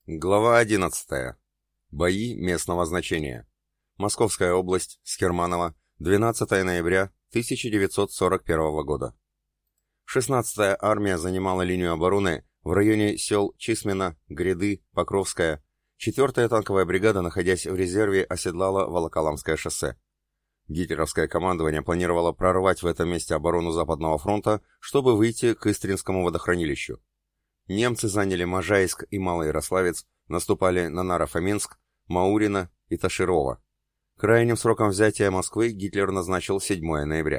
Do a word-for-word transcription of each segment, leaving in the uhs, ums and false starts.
Глава одиннадцатая. Бои местного значения. Московская область, Скирманово, двенадцатое ноября тысяча девятьсот сорок первого года. шестнадцатая армия занимала линию обороны в районе сел Чисмино, Гряды, Покровская. четвёртая танковая бригада, находясь в резерве, оседлала Волоколамское шоссе. Гитлеровское командование планировало прорвать в этом месте оборону Западного фронта, чтобы выйти к Истринскому водохранилищу. Немцы заняли Можайск и Малоярославец, наступали на Наро-Фоминск, Маурино и Таширово. Крайним сроком взятия Москвы Гитлер назначил седьмое ноября.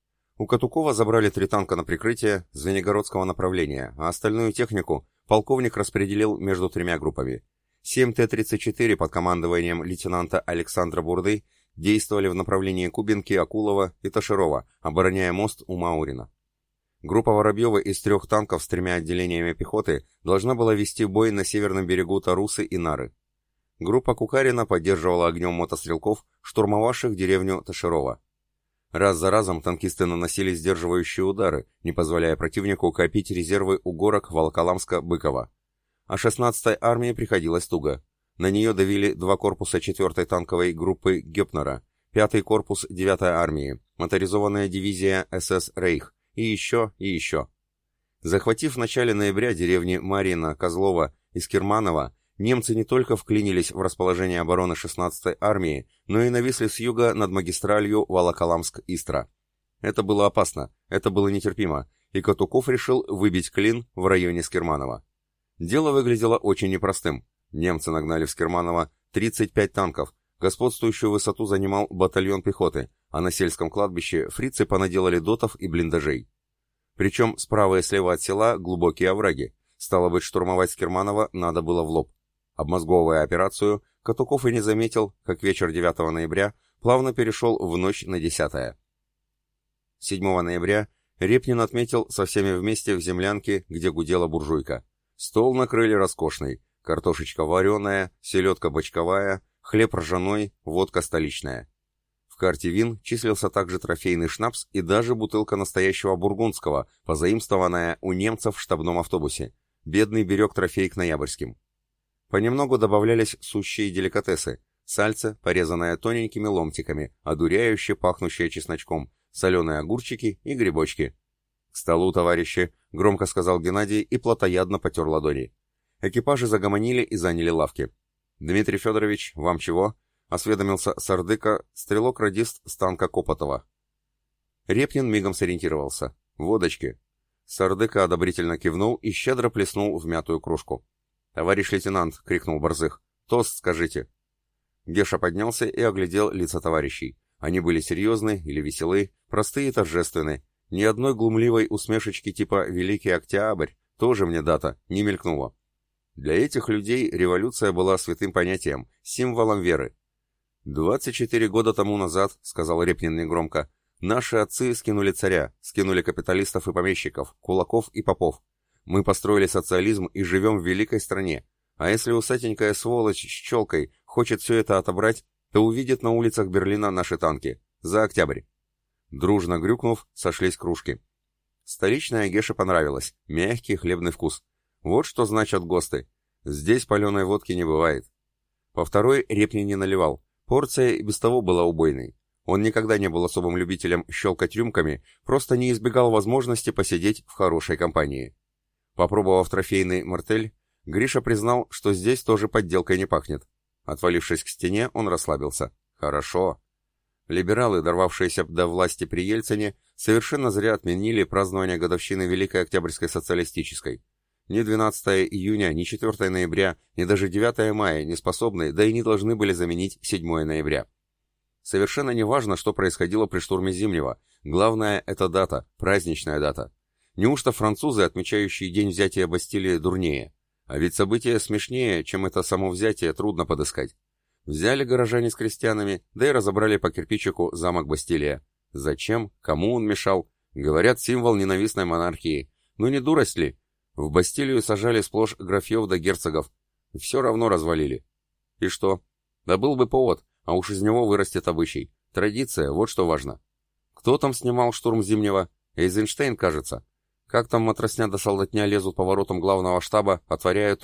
У Катукова забрали три танка на прикрытие Звенигородского направления, а остальную технику полковник распределил между тремя группами. семь Т тридцать четыре под командованием лейтенанта Александра Бурды действовали в направлении Кубинки, Акулова и Таширова, обороняя мост у Маурино. Группа Воробьева из трех танков с тремя отделениями пехоты должна была вести бой на северном берегу Тарусы и Нары. Группа Кукарина поддерживала огнем мотострелков, штурмовавших деревню Таширова. Раз за разом танкисты наносили сдерживающие удары, не позволяя противнику копить резервы у горок Волоколамска-Быково. А шестнадцатой армии приходилось туго. На нее давили два корпуса четвёртой танковой группы Гёпнера, пятый корпус девятой армии, моторизованная дивизия СС «Рейх», и еще, и еще. Захватив в начале ноября деревни Марьино, Козлово и Скирманово, немцы не только вклинились в расположение обороны шестнадцатой армии, но и нависли с юга над магистралью Волоколамск-Истра. Это было опасно, это было нетерпимо, и Катуков решил выбить клин в районе Скирманова. Дело выглядело очень непростым. Немцы нагнали в Скирманово тридцать пять танков, господствующую высоту занимал батальон пехоты, а на сельском кладбище фрицы понаделали дотов и блиндажей. Причем справа и слева от села глубокие овраги. Стало быть, штурмовать Скирманово надо было в лоб. Обмозговывая операцию, Катуков и не заметил, как вечер девятого ноября плавно перешел в ночь на десятое. седьмого ноября Репнин отметил со всеми вместе в землянке, где гудела буржуйка. Стол накрыли роскошный. Картошечка вареная, селедка бочковая, хлеб ржаной, водка столичная. В карте вин числился также трофейный шнапс и даже бутылка настоящего бургундского, позаимствованная у немцев в штабном автобусе. Бедный берег трофей к ноябрьским. Понемногу добавлялись сущие деликатесы. Сальце, порезанное тоненькими ломтиками, одуряюще пахнущее чесночком, соленые огурчики и грибочки. «К столу, товарищи!» — громко сказал Геннадий и плотоядно потер ладони. Экипажи загомонили и заняли лавки. «Дмитрий Федорович, вам чего?» — осведомился Сардыка, стрелок-радист с танка Копотова. Репнин мигом сориентировался. «Водочки». Сардыка одобрительно кивнул и щедро плеснул в мятую кружку. «Товарищ лейтенант!» — крикнул Борзых. «Тост скажите!» Геша поднялся и оглядел лица товарищей. Они были серьезны или веселы, простые и торжественны. Ни одной глумливой усмешечки типа «Великий Октябрь», тоже мне дата, не мелькнуло. Для этих людей революция была святым понятием, символом веры. «Двадцать четыре года тому назад, — сказал Репнин негромко, — наши отцы скинули царя, скинули капиталистов и помещиков, кулаков и попов. Мы построили социализм и живем в великой стране. А если усатенькая сволочь с челкой хочет все это отобрать, то увидит на улицах Берлина наши танки. За октябрь». Дружно грюкнув, сошлись кружки. Столичная Геше понравилась, мягкий хлебный вкус. Вот что значат ГОСТы. Здесь паленой водки не бывает. По второй Репнин не наливал. Порция и без того была убойной. Он никогда не был особым любителем щелкать рюмками, просто не избегал возможности посидеть в хорошей компании. Попробовав трофейный мартель, Гриша признал, что здесь тоже подделкой не пахнет. Отвалившись к стене, он расслабился. Хорошо. Либералы, дорвавшиеся до власти при Ельцине, совершенно зря отменили празднование годовщины Великой Октябрьской социалистической. Ни двенадцатого июня, ни четвёртого ноября, ни даже девятого мая не способны, да и не должны были заменить седьмое ноября. Совершенно не важно, что происходило при штурме Зимнего. Главное — это дата, праздничная дата. Неужто французы, отмечающие день взятия Бастилии, дурнее? А ведь событие смешнее, чем это само взятие, трудно подыскать. Взяли горожане с крестьянами, да и разобрали по кирпичику замок Бастилия. Зачем? Кому он мешал? Говорят, символ ненавистной монархии. Ну не дурость ли? В Бастилию сажали сплошь графьев да герцогов. Все равно развалили. И что? Да был бы повод, а уж из него вырастет обычай. Традиция, вот что важно. Кто там снимал штурм Зимнего? Эйзенштейн, кажется. Как там матросня да солдатня лезут по воротам главного штаба, отворяют их,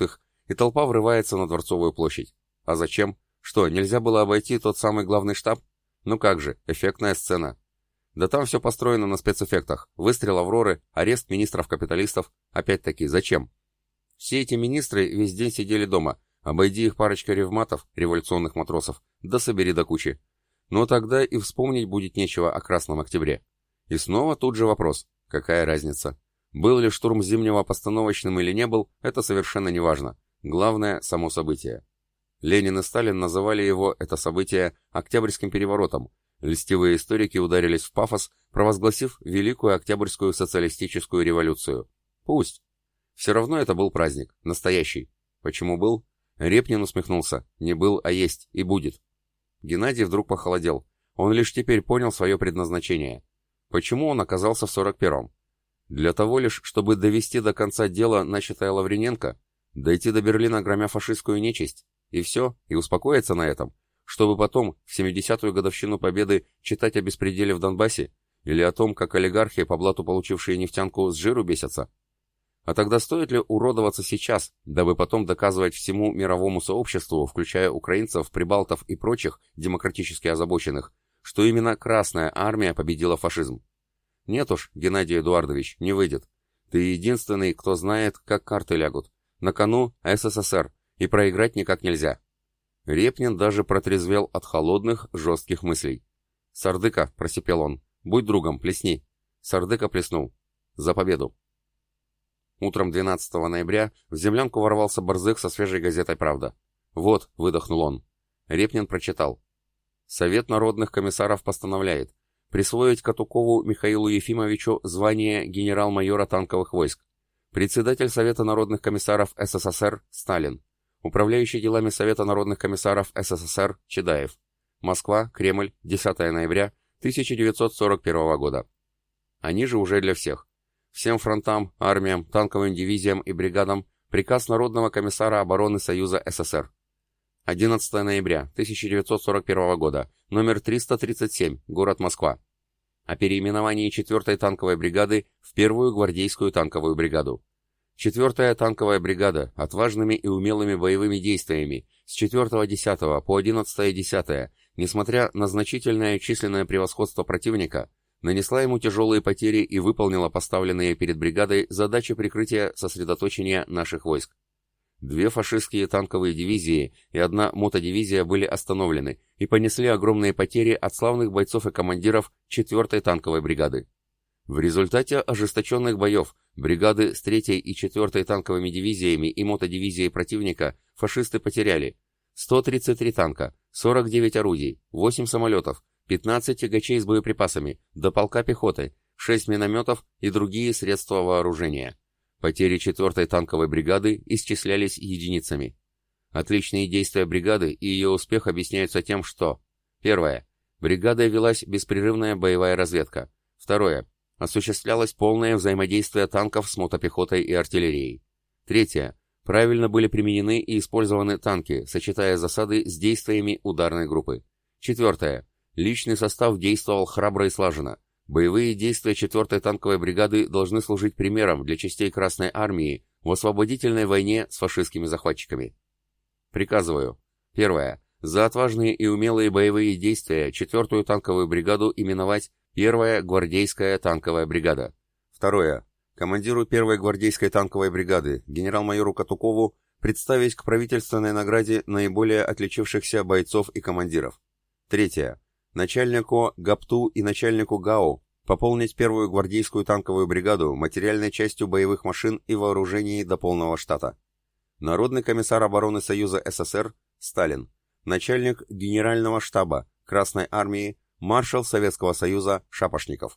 и толпа врывается на Дворцовую площадь. А зачем? Что, нельзя было обойти тот самый главный штаб? Ну как же, эффектная сцена. Да там все построено на спецэффектах. Выстрел Авроры, арест министров-капиталистов. Опять-таки, зачем? Все эти министры весь день сидели дома. Обойди их парочкой ревматов, революционных матросов, да собери до кучи. Но тогда и вспомнить будет нечего о Красном Октябре. И снова тут же вопрос. Какая разница? Был ли штурм Зимнего постановочным или не был, это совершенно не важно. Главное – само событие. Ленин и Сталин называли его, это событие, Октябрьским переворотом. Льстивые историки ударились в пафос, провозгласив Великую Октябрьскую социалистическую революцию. Пусть. Все равно это был праздник, настоящий. Почему был? Репнин усмехнулся. Не был, а есть, и будет. Геннадий вдруг похолодел. Он лишь теперь понял свое предназначение. Почему он оказался в сорок первом? Для того лишь, чтобы довести до конца дело, начатое Лавриненко, дойти до Берлина, громя фашистскую нечисть, и все, и успокоиться на этом, чтобы потом, в семидесятую годовщину Победы, читать о беспределе в Донбассе или о том, как олигархи, по блату получившие нефтянку, с жиру бесятся? А тогда стоит ли уродоваться сейчас, дабы потом доказывать всему мировому сообществу, включая украинцев, прибалтов и прочих демократически озабоченных, что именно Красная Армия победила фашизм? Нет уж, Геннадий Эдуардович, не выйдет. Ты единственный, кто знает, как карты лягут. На кону СССР, и проиграть никак нельзя. Репнин даже протрезвел от холодных, жестких мыслей. «Сардыка», — просипел он, — «будь другом, плесни». Сардыка плеснул. «За победу». Утром двенадцатого ноября в землянку ворвался Борзых со свежей газетой «Правда». «Вот», — выдохнул он. Репнин прочитал. Совет народных комиссаров постановляет присвоить Катукову Михаилу Ефимовичу звание генерал-майора танковых войск. Председатель Совета народных комиссаров СССР Сталин. Управляющий делами Совета народных комиссаров СССР Чедаев. Москва, Кремль, десятого ноября тысяча девятьсот сорок первого года. Они же уже для всех. Всем фронтам, армиям, танковым дивизиям и бригадам приказ Народного комиссара обороны Союза СССР. одиннадцатого ноября тысяча девятьсот сорок первого года, номер триста тридцать семь, город Москва. О переименовании четвёртой танковой бригады в первую гвардейскую танковую бригаду. четвёртая танковая бригада отважными и умелыми боевыми действиями с четвёртого десятого по одиннадцатое десятое, несмотря на значительное численное превосходство противника, нанесла ему тяжелые потери и выполнила поставленные перед бригадой задачи прикрытия сосредоточения наших войск. Две фашистские танковые дивизии и одна мотодивизия были остановлены и понесли огромные потери от славных бойцов и командиров четвёртой танковой бригады. В результате ожесточенных боев бригады с третьей и четвёртой танковыми дивизиями и мотодивизией противника фашисты потеряли сто тридцать три танка, сорок девять орудий, восемь самолетов, пятнадцать тягачей с боеприпасами, до полка пехоты, шесть минометов и другие средства вооружения. Потери четвёртой танковой бригады исчислялись единицами. Отличные действия бригады и ее успех объясняются тем, что: первое. Бригадой велась беспрерывная боевая разведка. Второе. Осуществлялось полное взаимодействие танков с мотопехотой и артиллерией. Третье. Правильно были применены и использованы танки, сочетая засады с действиями ударной группы. Четвертое. Личный состав действовал храбро и слаженно. Боевые действия четвёртой танковой бригады должны служить примером для частей Красной Армии в освободительной войне с фашистскими захватчиками. Приказываю. Первое. За отважные и умелые боевые действия четвёртую танковую бригаду именовать первая гвардейская танковая бригада. Второе. Командиру первой гвардейской танковой бригады, генерал-майору Катукову, представить к правительственной награде наиболее отличившихся бойцов и командиров. Третье. Начальнику ГАПТУ и начальнику ГАУ пополнить первую гвардейскую танковую бригаду материальной частью боевых машин и вооружений до полного штата. Народный комиссар обороны Союза СССР Сталин. Начальник Генерального штаба Красной Армии, маршал Советского Союза Шапошников.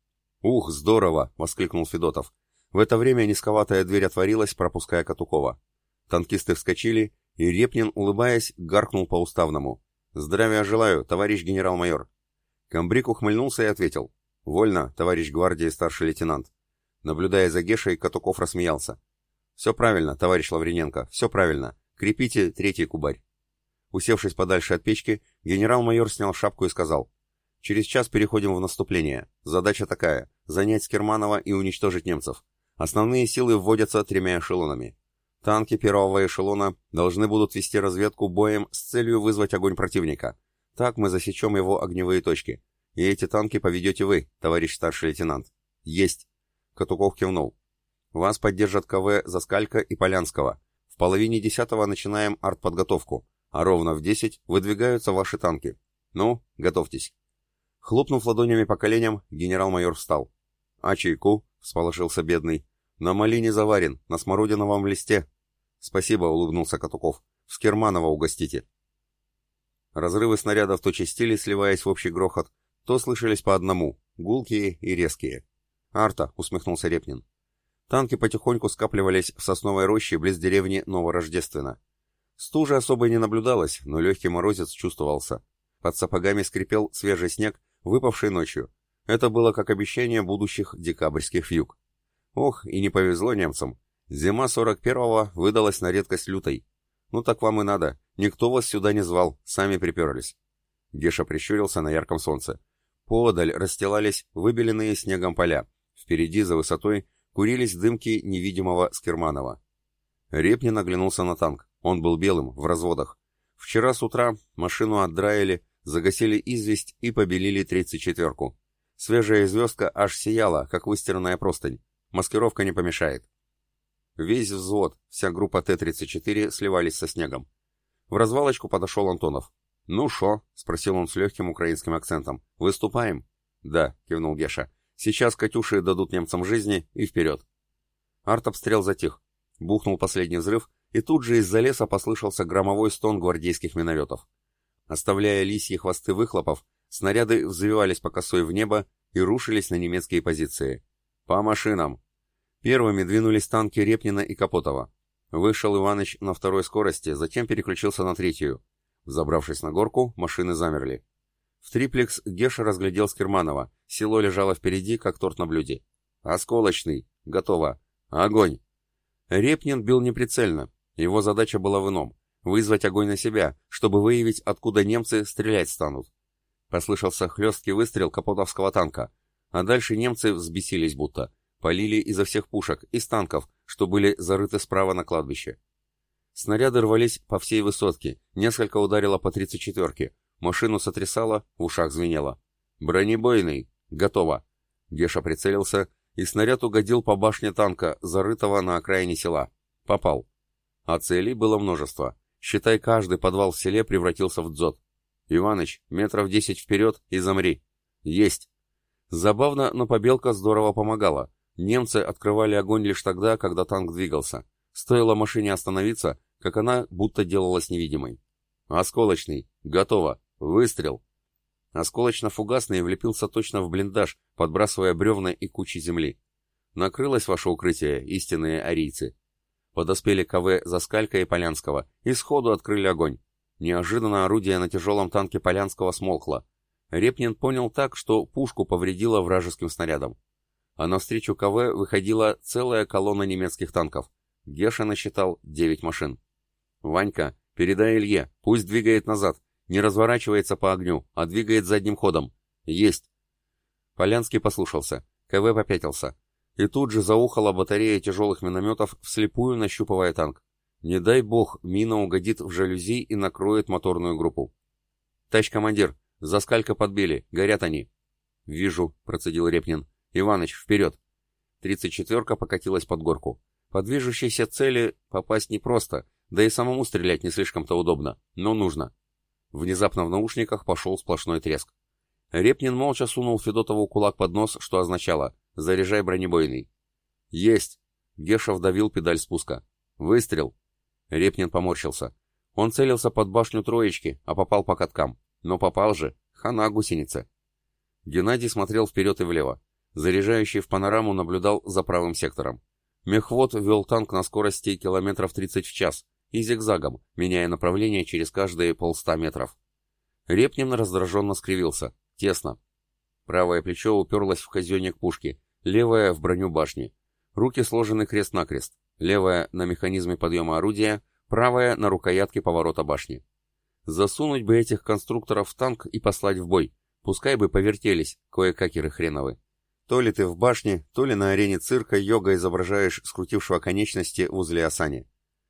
«Ух, здорово!» — воскликнул Федотов. В это время низковатая дверь отворилась, пропуская Катукова. Танкисты вскочили, и Репнин, улыбаясь, гаркнул по-уставному: «Здравия желаю, товарищ генерал-майор». Комбриг ухмыльнулся и ответил: «Вольно, товарищ гвардии старший лейтенант». Наблюдая за Гешей, Катуков рассмеялся. «Все правильно, товарищ Лавриненко, все правильно. Крепите третий кубарь». Усевшись подальше от печки, генерал-майор снял шапку и сказал: «Через час переходим в наступление. Задача такая — занять Скирманово и уничтожить немцев. Основные силы вводятся тремя эшелонами. Танки первого эшелона должны будут вести разведку боем с целью вызвать огонь противника. Так мы засечем его огневые точки. И эти танки поведете вы, товарищ старший лейтенант. Есть. Катуков кивнул. Вас поддержат КВ Заскалька и Полянского. В половине десятого начинаем артподготовку, а ровно в десять выдвигаются ваши танки. Ну, готовьтесь. Хлопнув ладонями по коленям, генерал-майор встал. А чайку? — всполошился бедный. На малине заварен, на смородиновом листе. Спасибо, — улыбнулся Катуков. В Скирманово угостите. Разрывы снарядов то частили, сливаясь в общий грохот, то слышались по одному, гулкие и резкие. «Арта», — усмехнулся Репнин. Танки потихоньку скапливались в сосновой роще близ деревни Новорождественно. Стужи особо не наблюдалось, но легкий морозец чувствовался. Под сапогами скрипел свежий снег, выпавший ночью. Это было как обещание будущих декабрьских вьюг. Ох, и не повезло немцам. Зима сорок первого выдалась на редкость лютой. Ну так вам и надо. Никто вас сюда не звал, сами приперлись. Геша прищурился на ярком солнце. Поодаль расстилались выбеленные снегом поля. Впереди, за высотой, курились дымки невидимого Скирманова. Репнин оглянулся на танк. Он был белым, в разводах. Вчера с утра машину отдраили, загасили известь и побелили тридцать четверку. Свежая звездка аж сияла, как выстиранная простынь. Маскировка не помешает. Весь взвод, вся группа Т тридцать четыре сливались со снегом. В развалочку подошел Антонов. «Ну шо?» — спросил он с легким украинским акцентом. «Выступаем?» «Да», — кивнул Геша. «Сейчас «Катюши» дадут немцам жизни и вперед». Артобстрел затих. Бухнул последний взрыв, и тут же из-за леса послышался громовой стон гвардейских минометов. Оставляя лисьи хвосты выхлопов, снаряды взвивались по косой в небо и рушились на немецкие позиции. «По машинам!» Первыми двинулись танки Репнина и Капотова. Вышел Иваныч на второй скорости, затем переключился на третью. Забравшись на горку, машины замерли. В триплекс Геша разглядел Скирманова. Село лежало впереди, как торт на блюде. «Осколочный! Готово! Огонь!» Репнин бил неприцельно. Его задача была в ином — вызвать огонь на себя, чтобы выявить, откуда немцы стрелять станут. Послышался хлесткий выстрел капотовского танка, а дальше немцы взбесились будто. Полили изо всех пушек, из танков, что были зарыты справа на кладбище. Снаряды рвались по всей высотке, несколько ударило по тридцать четверке, машину сотрясало, в ушах звенело. «Бронебойный! Готово!» Геша прицелился, и снаряд угодил по башне танка, зарытого на окраине села. Попал. А целей было множество. Считай, каждый подвал в селе превратился в дзот. «Иваныч, метров десять вперед и замри!» «Есть!» Забавно, но побелка здорово помогала. Немцы открывали огонь лишь тогда, когда танк двигался. Стоило машине остановиться, как она будто делалась невидимой. «Осколочный! Готово! Выстрел!» Осколочно-фугасный влепился точно в блиндаж, подбрасывая бревна и кучи земли. Накрылось ваше укрытие, истинные арийцы. Подоспели КВ Заскалька и Полянского и сходу открыли огонь. Неожиданно орудие на тяжелом танке Полянского смолкло. Репнин понял так, что пушку повредило вражеским снарядом. А навстречу КВ выходила целая колонна немецких танков. Геша насчитал девять машин. «Ванька, передай Илье, пусть двигает назад. Не разворачивается по огню, а двигает задним ходом. Есть!» Полянский послушался. КВ попятился. И тут же заухала батарея тяжелых минометов, вслепую нащупывая танк. Не дай бог, мина угодит в жалюзи и накроет моторную группу. «Товарищ командир, Заскалька подбили, горят они». «Вижу», — процедил Репнин. «Иваныч, вперед!» Тридцать четверка покатилась под горку. По движущейся цели попасть непросто, да и самому стрелять не слишком-то удобно, но нужно. Внезапно в наушниках пошел сплошной треск. Репнин молча сунул Федотову кулак под нос, что означало «заряжай бронебойный». «Есть!» Геша вдавил педаль спуска. «Выстрел!» Репнин поморщился. Он целился под башню троечки, а попал по каткам. Но попал же. Хана гусеница. Геннадий смотрел вперед и влево. Заряжающий в панораму наблюдал за правым сектором. Мехвод вел танк на скорости километров тридцать в час и зигзагом, меняя направление через каждые полста метров. Репнин раздраженно скривился. Тесно. Правое плечо уперлось в казенник пушки, левое — в броню башни. Руки сложены крест-накрест. Левая — на механизме подъема орудия, правая — на рукоятке поворота башни. Засунуть бы этих конструкторов в танк и послать в бой. Пускай бы повертелись, кое-какеры хреновы. То ли ты в башне, то ли на арене цирка йога изображаешь скрутившего конечности в узле Асани.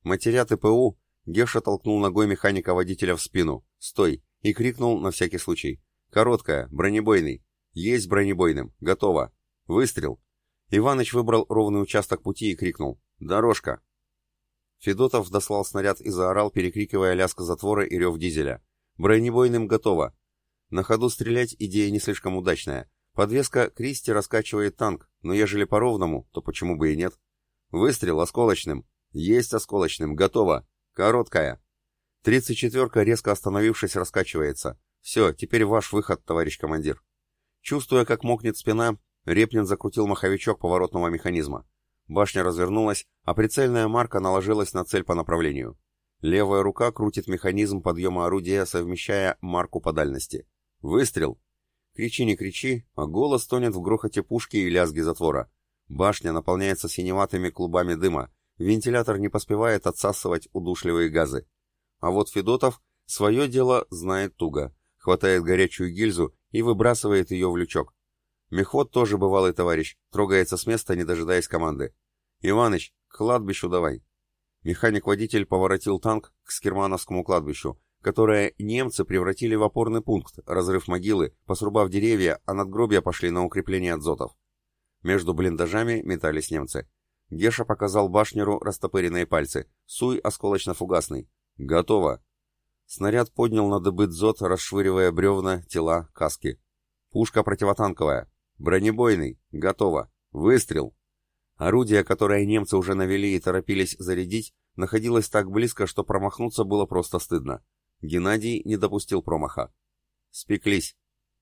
Матеря ТПУ, Геша толкнул ногой механика-водителя в спину. «Стой!» и крикнул на всякий случай. «Короткая, бронебойный. Есть бронебойным. Готово. Выстрел!» Иваныч выбрал ровный участок пути и крикнул. «Дорожка!» Федотов дослал снаряд и заорал, перекрикивая лязг затвора и рев дизеля. «Бронебойным готово!» На ходу стрелять идея не слишком удачная. Подвеска Кристи раскачивает танк, но ежели по-ровному, то почему бы и нет? Выстрел осколочным. Есть осколочным. Готово. Короткая. Тридцать четверка, резко остановившись, раскачивается. Все, теперь ваш выход, товарищ командир. Чувствуя, как мокнет спина, Репнин закрутил маховичок поворотного механизма. Башня развернулась, а прицельная марка наложилась на цель по направлению. Левая рука крутит механизм подъема орудия, совмещая марку по дальности. Выстрел! Кричи, не кричи, а голос тонет в грохоте пушки и лязге затвора. Башня наполняется синеватыми клубами дыма, вентилятор не поспевает отсасывать удушливые газы. А вот Федотов свое дело знает туго, хватает горячую гильзу и выбрасывает ее в лючок. Мехвод тоже бывалый товарищ, трогается с места, не дожидаясь команды. «Иваныч, к кладбищу давай!» Механик-водитель поворотил танк к Скирмановскому кладбищу, которое немцы превратили в опорный пункт, разрыв могилы, посрубав деревья, а надгробья пошли на укрепление дзотов. Между блиндажами метались немцы. Геша показал башнеру растопыренные пальцы. «Суй осколочно-фугасный». «Готово». Снаряд поднял на дыбы дзот, расшвыривая бревна, тела, каски. «Пушка противотанковая. Бронебойный. Готово. Выстрел». Орудие, которое немцы уже навели и торопились зарядить, находилось так близко, что промахнуться было просто стыдно. Геннадий не допустил промаха. Спеклись.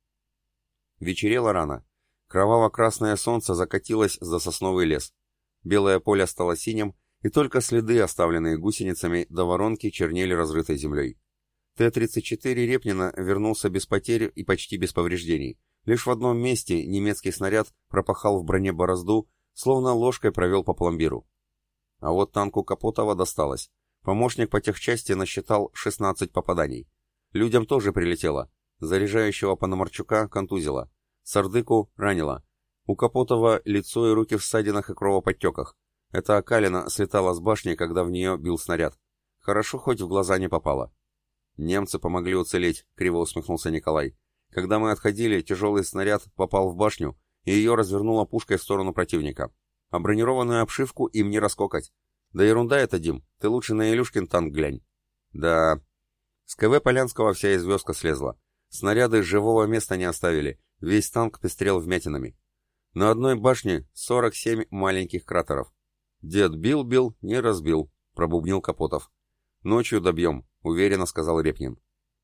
Вечерело рано. Кроваво-красное солнце закатилось за сосновый лес. Белое поле стало синим, и только следы, оставленные гусеницами, до воронки чернели разрытой землей. Т тридцать четыре Репнина вернулся без потерь и почти без повреждений. Лишь в одном месте немецкий снаряд пропахал в броне борозду, словно ложкой провел по пломбиру. А вот танку Капотова досталось. Помощник по техчасти насчитал шестнадцать попаданий. Людям тоже прилетело. Заряжающего Пономарчука контузило. Сардыку ранило. У Капотова лицо и руки в ссадинах и кровоподтеках. Эта окалина слетала с башни, когда в нее бил снаряд. Хорошо, хоть в глаза не попало. «Немцы помогли уцелеть», — криво усмехнулся Николай. «Когда мы отходили, тяжелый снаряд попал в башню, и ее развернуло пушкой в сторону противника. А бронированную обшивку им не раскокать. Да ерунда это, Дим, ты лучше на Илюшкин танк глянь». «Да...» С КВ Полянского вся известка слезла. Снаряды живого места не оставили, весь танк пестрел вмятинами. На одной башне сорок семь маленьких кратеров. «Дед бил-бил, не разбил», — пробубнил Капотов. «Ночью добьем», — уверенно сказал Репнин.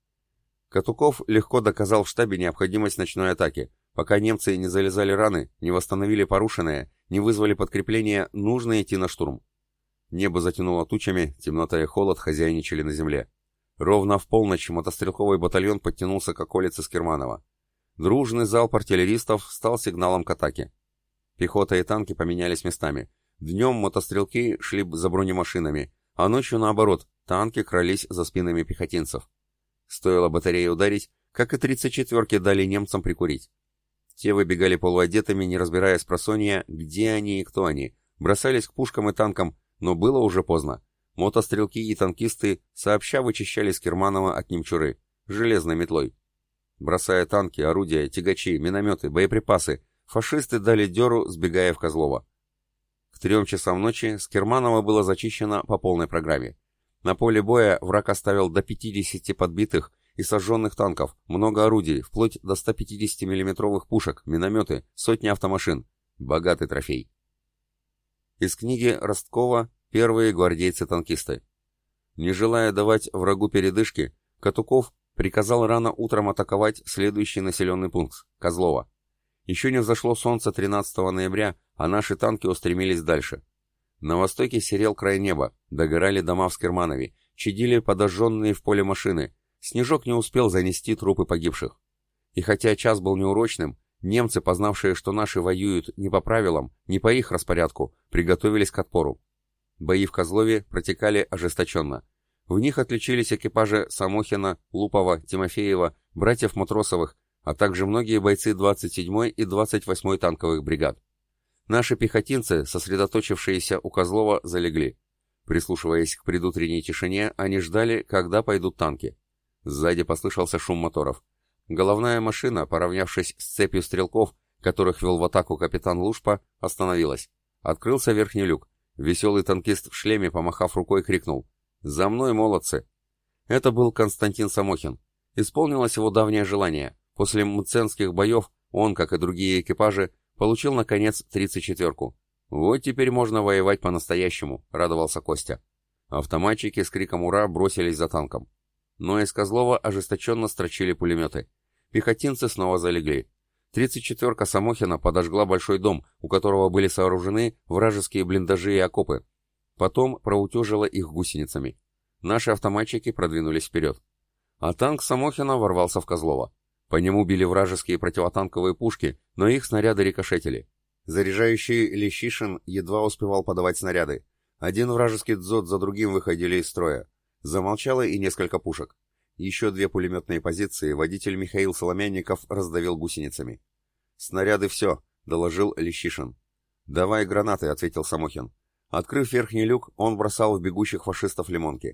Катуков легко доказал в штабе необходимость ночной атаки. Пока немцы не залезали раны, не восстановили порушенное, не вызвали подкрепления, нужно идти на штурм. Небо затянуло тучами, темнота и холод хозяйничали на земле. Ровно в полночь мотострелковый батальон подтянулся к околице Скирманова. Дружный залп артиллеристов стал сигналом к атаке. Пехота и танки поменялись местами. Днем мотострелки шли за бронемашинами, а ночью наоборот, танки крались за спинами пехотинцев. Стоило батарее ударить, как и тридцать четверки дали немцам прикурить. Те выбегали полуодетыми, не разбирая спросонья, где они и кто они, бросались к пушкам и танкам, но было уже поздно. Мотострелки и танкисты сообща вычищали Скирманова от немчуры, железной метлой. Бросая танки, орудия, тягачи, минометы, боеприпасы, фашисты дали дёру, сбегая в Козлово. К трем часам ночи Скирманово было зачищено по полной программе. На поле боя враг оставил до пятидесяти подбитых и сожженных танков, много орудий, вплоть до ста пятидесяти миллиметровых пушек, минометы, сотни автомашин. Богатый трофей. Из книги Росткова «Первые гвардейцы-танкисты». Не желая давать врагу передышки, Катуков приказал рано утром атаковать следующий населенный пункт – Козлово. Еще не взошло солнце тринадцатого ноября, а наши танки устремились дальше. На востоке серел край неба, догорали дома в Скирманове, чадили подожженные в поле машины. Снежок не успел занести трупы погибших. И хотя час был неурочным, немцы, познавшие, что наши воюют не по правилам, не по их распорядку, приготовились к отпору. Бои в Козлове протекали ожесточенно. В них отличились экипажи Самохина, Лупова, Тимофеева, братьев Матросовых, а также многие бойцы двадцать седьмой и двадцать восьмой танковых бригад. Наши пехотинцы, сосредоточившиеся у Козлова, залегли. Прислушиваясь к предутренней тишине, они ждали, когда пойдут танки. Сзади послышался шум моторов. Головная машина, поравнявшись с цепью стрелков, которых вел в атаку капитан Лушпа, остановилась. Открылся верхний люк. Веселый танкист в шлеме, помахав рукой, крикнул: «За мной, молодцы!» Это был Константин Самохин. Исполнилось его давнее желание. После мценских боев он, как и другие экипажи, получил, наконец, тридцать четверку. «Вот теперь можно воевать по-настоящему», — радовался Костя. Автоматчики с криком «Ура!» бросились за танком. Но из Козлова ожесточенно строчили пулеметы. Пехотинцы снова залегли. тридцать четверка Самохина подожгла большой дом, у которого были сооружены вражеские блиндажи и окопы. Потом проутюжила их гусеницами. Наши автоматчики продвинулись вперед. А танк Самохина ворвался в Козлово. По нему били вражеские противотанковые пушки, но их снаряды рикошетили. Заряжающий Лещишин едва успевал подавать снаряды. Один вражеский дзот за другим выходили из строя. Замолчало и несколько пушек. Еще две пулеметные позиции водитель Михаил Соломянников раздавил гусеницами. «Снаряды все», — доложил Лещишин. «Давай гранаты», — ответил Самохин. Открыв верхний люк, он бросал в бегущих фашистов лимонки.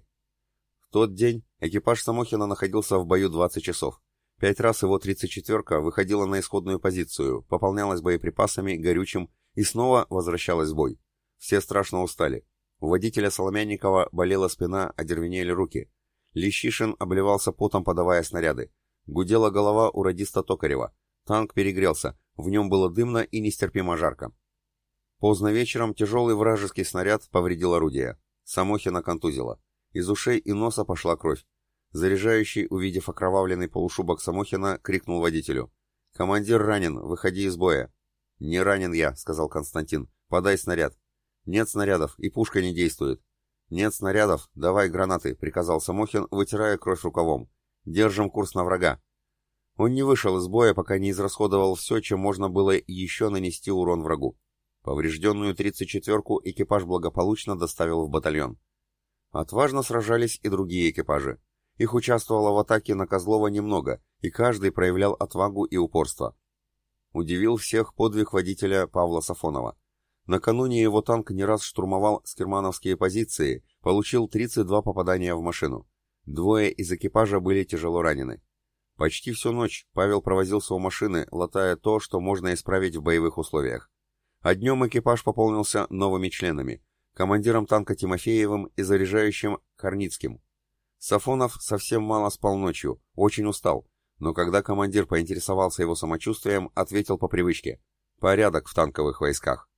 В тот день экипаж Самохина находился в бою двадцать часов. Пять раз его тридцать четверка выходила на исходную позицию, пополнялась боеприпасами, горючим и снова возвращалась в бой. Все страшно устали. У водителя Соломянникова болела спина, одервенели руки. Лещишин обливался потом, подавая снаряды. Гудела голова у радиста Токарева. Танк перегрелся, в нем было дымно и нестерпимо жарко. Поздно вечером тяжелый вражеский снаряд повредил орудие. Самохина контузило. Из ушей и носа пошла кровь. Заряжающий, увидев окровавленный полушубок Самохина, крикнул водителю: «Командир ранен, выходи из боя». «Не ранен я», — сказал Константин. «Подай снаряд». «Нет снарядов, и пушка не действует». «Нет снарядов, давай гранаты», — приказал Самохин, вытирая кровь рукавом. «Держим курс на врага». Он не вышел из боя, пока не израсходовал все, чем можно было еще нанести урон врагу. Поврежденную тридцать четверку экипаж благополучно доставил в батальон. Отважно сражались и другие экипажи. Их участвовало в атаке на Козлово немного, и каждый проявлял отвагу и упорство. Удивил всех подвиг водителя Павла Сафонова. Накануне его танк не раз штурмовал скирмановские позиции, получил тридцать два попадания в машину. Двое из экипажа были тяжело ранены. Почти всю ночь Павел провозился у машины, латая то, что можно исправить в боевых условиях. А днем экипаж пополнился новыми членами — командиром танка Тимофеевым и заряжающим Корницким. Сафонов совсем мало спал ночью, очень устал, но когда командир поинтересовался его самочувствием, ответил по привычке: «Порядок в танковых войсках».